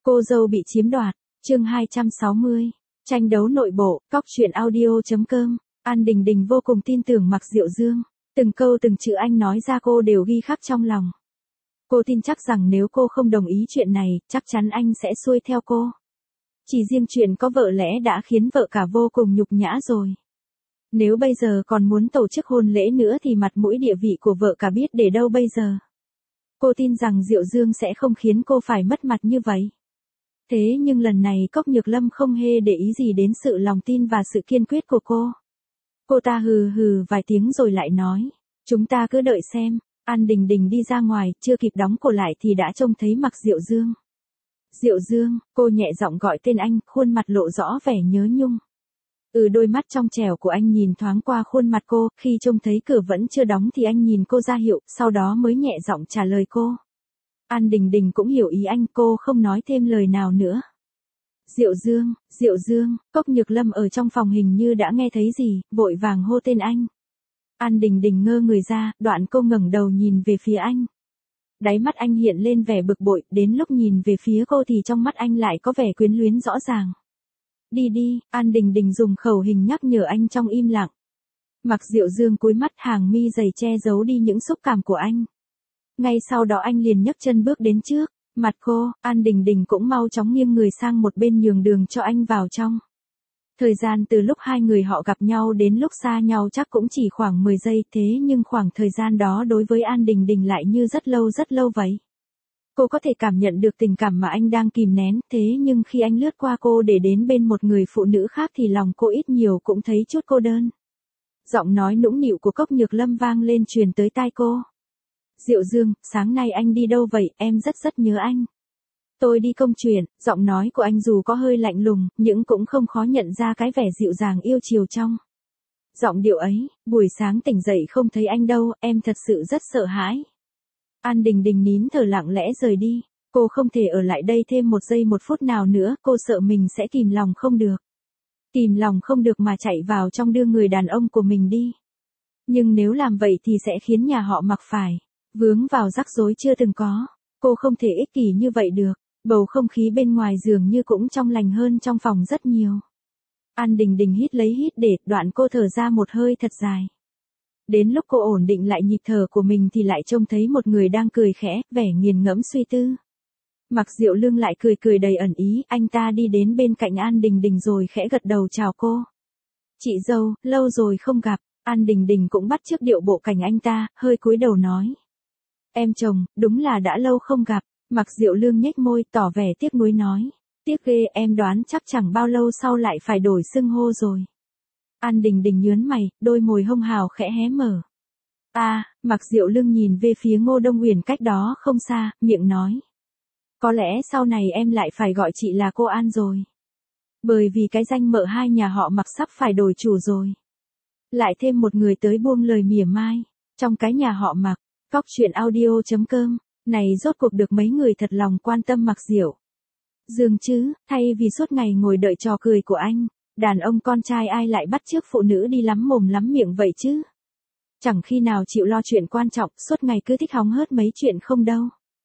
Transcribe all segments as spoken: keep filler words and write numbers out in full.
Cô dâu bị chiếm đoạt, chương hai trăm sáu mươi, tranh đấu nội bộ, cóc truyện audio.com, An Đình Đình vô cùng tin tưởng Mạc Diệu Dương, từng câu từng chữ anh nói ra cô đều ghi khắc trong lòng. Cô tin chắc rằng nếu cô không đồng ý chuyện này, chắc chắn anh sẽ xuôi theo cô. Chỉ riêng chuyện có vợ lẽ đã khiến vợ cả vô cùng nhục nhã rồi. Nếu bây giờ còn muốn tổ chức hôn lễ nữa thì mặt mũi địa vị của vợ cả biết để đâu bây giờ. Cô tin rằng Diệu Dương sẽ không khiến cô phải mất mặt như vậy. Thế nhưng lần này Cốc Nhược Lâm không hề để ý gì đến sự lòng tin và sự kiên quyết của cô. Cô ta hừ hừ vài tiếng rồi lại nói, chúng ta cứ đợi xem. An Đình Đình đi ra ngoài, chưa kịp đóng cổ lại thì đã trông thấy Mạc Diệu Dương. Diệu Dương, cô nhẹ giọng gọi tên anh, khuôn mặt lộ rõ vẻ nhớ nhung. Ừ, đôi mắt trong trẻo của anh nhìn thoáng qua khuôn mặt cô, khi trông thấy cửa vẫn chưa đóng thì anh nhìn cô ra hiệu, sau đó mới nhẹ giọng trả lời cô. An Đình Đình cũng hiểu ý anh, cô không nói thêm lời nào nữa. Diệu Dương, Diệu Dương, Cốc Nhược Lâm ở trong phòng hình như đã nghe thấy gì, vội vàng hô tên anh. An Đình Đình ngơ người ra, đoạn cô ngẩng đầu nhìn về phía anh. Đáy mắt anh hiện lên vẻ bực bội, đến lúc nhìn về phía cô thì trong mắt anh lại có vẻ quyến luyến rõ ràng. Đi đi, An Đình Đình dùng khẩu hình nhắc nhở anh trong im lặng. Mạc Diệu Dương cúi mắt, hàng mi dày che giấu đi những xúc cảm của anh. Ngay sau đó anh liền nhấc chân bước đến trước, mặt cô, An Đình Đình cũng mau chóng nghiêng người sang một bên nhường đường cho anh vào trong. Thời gian từ lúc hai người họ gặp nhau đến lúc xa nhau chắc cũng chỉ khoảng mười giây, thế nhưng khoảng thời gian đó đối với An Đình Đình lại như rất lâu rất lâu vậy. Cô có thể cảm nhận được tình cảm mà anh đang kìm nén, thế nhưng khi anh lướt qua cô để đến bên một người phụ nữ khác thì lòng cô ít nhiều cũng thấy chút cô đơn. Giọng nói nũng nịu của Cốc Nhược Lâm vang lên truyền tới tai cô. Diệu Dương, sáng nay anh đi đâu vậy, em rất rất nhớ anh. Tôi đi công chuyện, giọng nói của anh dù có hơi lạnh lùng, nhưng cũng không khó nhận ra cái vẻ dịu dàng yêu chiều trong giọng điệu ấy. Buổi sáng tỉnh dậy không thấy anh đâu, em thật sự rất sợ hãi. An Đình Đình nín thở lặng lẽ rời đi, cô không thể ở lại đây thêm một giây một phút nào nữa, cô sợ mình sẽ kìm lòng không được. Kìm lòng không được mà chạy vào trong đưa người đàn ông của mình đi. Nhưng nếu làm vậy thì sẽ khiến nhà họ Mạc phải vướng vào rắc rối chưa từng có. Cô không thể ích kỷ như vậy được. Bầu không khí bên ngoài dường như cũng trong lành hơn trong phòng rất nhiều. An Đình Đình hít lấy hít để, đoạn cô thở ra một hơi thật dài. Đến lúc cô ổn định lại nhịp thở của mình thì lại trông thấy một người đang cười khẽ, vẻ nghiền ngẫm suy tư. Mạc Diệu Lương lại cười cười đầy ẩn ý, anh ta đi đến bên cạnh An Đình Đình rồi khẽ gật đầu chào cô. Chị dâu, lâu rồi không gặp. An Đình Đình cũng bắt chước điệu bộ cảnh anh ta, hơi cúi đầu nói. Em chồng, đúng là đã lâu không gặp. Mạc Diệu Lương nhếch môi tỏ vẻ tiếc nuối nói. Tiếc ghê, em đoán chắc chẳng bao lâu sau lại phải đổi xưng hô rồi. An Đình Đình nhớn mày, đôi môi hông hào khẽ hé mở. À, Mạc Diệu Lương nhìn về phía Ngô Đông Uyển cách đó không xa, miệng nói. Có lẽ sau này em lại phải gọi chị là cô An rồi. Bởi vì cái danh mợ hai nhà họ Mạc sắp phải đổi chủ rồi. Lại thêm một người tới buông lời mỉa mai. Trong cái nhà họ Mạc, cóc truyện audio.com. Này rốt cuộc được mấy người thật lòng quan tâm Mạc Diệu Dương chứ, thay vì suốt ngày ngồi đợi trò cười của anh, đàn ông con trai ai lại bắt chước phụ nữ đi lắm mồm lắm miệng vậy chứ? Chẳng khi nào chịu lo chuyện quan trọng, suốt ngày cứ thích hóng hớt mấy chuyện không đâu.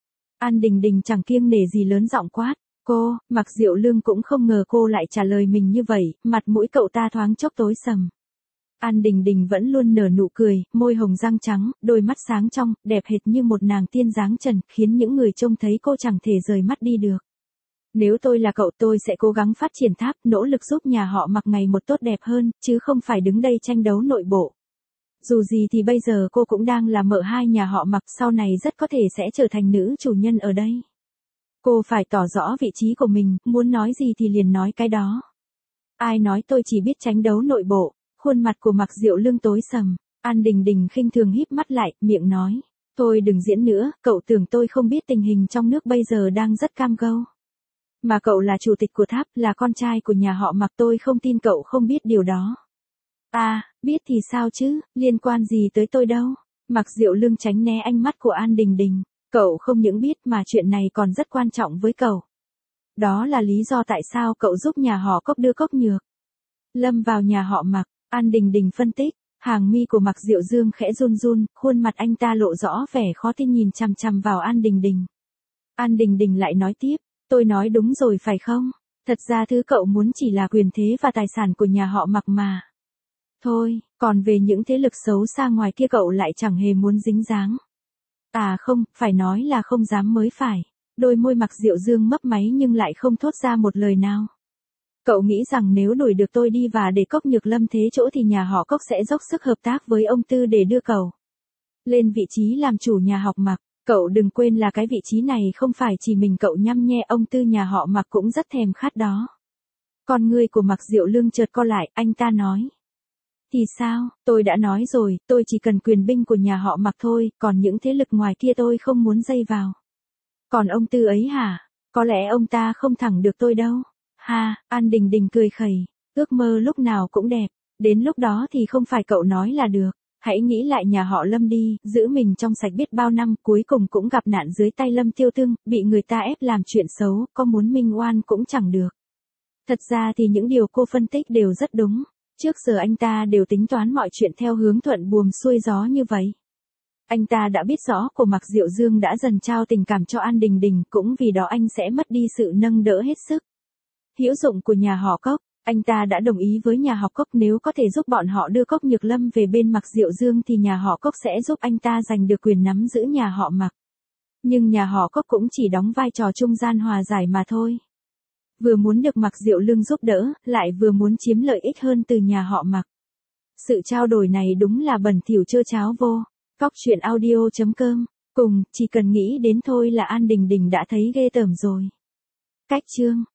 An Đình Đình chẳng kiêng nể gì lớn giọng quát, cô, Mạc Diệu Lương cũng không ngờ cô lại trả lời mình như vậy, mặt mũi cậu ta thoáng chốc tối sầm. An Đình Đình vẫn luôn nở nụ cười, môi hồng răng trắng, đôi mắt sáng trong, đẹp hệt như một nàng tiên dáng trần, khiến những người trông thấy cô chẳng thể rời mắt đi được. Nếu tôi là cậu tôi sẽ cố gắng phát triển tháp, nỗ lực giúp nhà họ Mạc ngày một tốt đẹp hơn, chứ không phải đứng đây tranh đấu nội bộ. Dù gì thì bây giờ cô cũng đang là mợ hai nhà họ Mạc, sau này rất có thể sẽ trở thành nữ chủ nhân ở đây. Cô phải tỏ rõ vị trí của mình, muốn nói gì thì liền nói cái đó. Ai nói tôi chỉ biết tranh đấu nội bộ. Khuôn mặt của Mạc Diệu Lương tối sầm, An Đình Đình khinh thường híp mắt lại, miệng nói. Thôi đừng diễn nữa, cậu tưởng tôi không biết tình hình trong nước bây giờ đang rất cam go. Mà cậu là chủ tịch của tháp, là con trai của nhà họ Mạc, tôi không tin cậu không biết điều đó. À, biết thì sao chứ, liên quan gì tới tôi đâu. Mạc Diệu Lương tránh né ánh mắt của An Đình Đình. Cậu không những biết mà chuyện này còn rất quan trọng với cậu. Đó là lý do tại sao cậu giúp nhà họ Cốc đưa Cốc Nhược Lâm vào nhà họ Mạc. An Đình Đình phân tích, hàng mi của Mạc Diệu Dương khẽ run run, khuôn mặt anh ta lộ rõ vẻ khó tin nhìn chằm chằm vào An Đình Đình. An Đình Đình lại nói tiếp, Tôi nói đúng rồi phải không? Thật ra thứ cậu muốn chỉ là quyền thế và tài sản của nhà họ Mạc mà. Thôi, còn về những thế lực xấu xa ngoài kia cậu lại chẳng hề muốn dính dáng. À không, phải nói là không dám mới phải. Đôi môi Mạc Diệu Dương mấp máy nhưng lại không thốt ra một lời nào. Cậu nghĩ rằng nếu đuổi được tôi đi và để Cốc Nhược Lâm thế chỗ thì nhà họ Cốc sẽ dốc sức hợp tác với ông Tư để đưa cậu lên vị trí làm chủ nhà họ Mạc. Cậu đừng quên là cái vị trí này không phải chỉ mình cậu nhăm nhe, ông Tư nhà họ Mạc cũng rất thèm khát đó. Con ngươi của Mạc Diệu Lương chợt co lại, anh ta nói. Thì sao, tôi đã nói rồi, tôi chỉ cần quyền binh của nhà họ Mạc thôi, còn những thế lực ngoài kia tôi không muốn dây vào. Còn ông Tư ấy hả? Có lẽ ông ta không thẳng được tôi đâu. Ha, An Đình Đình cười khẩy, ước mơ lúc nào cũng đẹp, đến lúc đó thì không phải cậu nói là được. Hãy nghĩ lại nhà họ Lâm đi, giữ mình trong sạch biết bao năm, cuối cùng cũng gặp nạn dưới tay Lâm Tiêu Tương, bị người ta ép làm chuyện xấu, có muốn minh oan cũng chẳng được. Thật ra thì những điều cô phân tích đều rất đúng, trước giờ anh ta đều tính toán mọi chuyện theo hướng thuận buồm xuôi gió như vậy. Anh ta đã biết rõ của Mạc Diệu Dương đã dần trao tình cảm cho An Đình Đình, cũng vì đó anh sẽ mất đi sự nâng đỡ hết sức hữu dụng của nhà họ Cốc. Anh ta đã đồng ý với nhà họ Cốc nếu có thể giúp bọn họ đưa Cốc Nhược Lâm về bên Mạc Diệu Dương thì nhà họ Cốc sẽ giúp anh ta giành được quyền nắm giữ nhà họ Mạc. Nhưng nhà họ Cốc cũng chỉ đóng vai trò trung gian hòa giải mà thôi. Vừa muốn được Mạc Diệu Lương giúp đỡ, lại vừa muốn chiếm lợi ích hơn từ nhà họ Mạc. Sự trao đổi này đúng là bẩn thỉu trơ cháo vô. Cóc truyện audio chấm com. Cùng, chỉ cần nghĩ đến thôi là An Đình Đình đã thấy ghê tởm rồi. Cách chương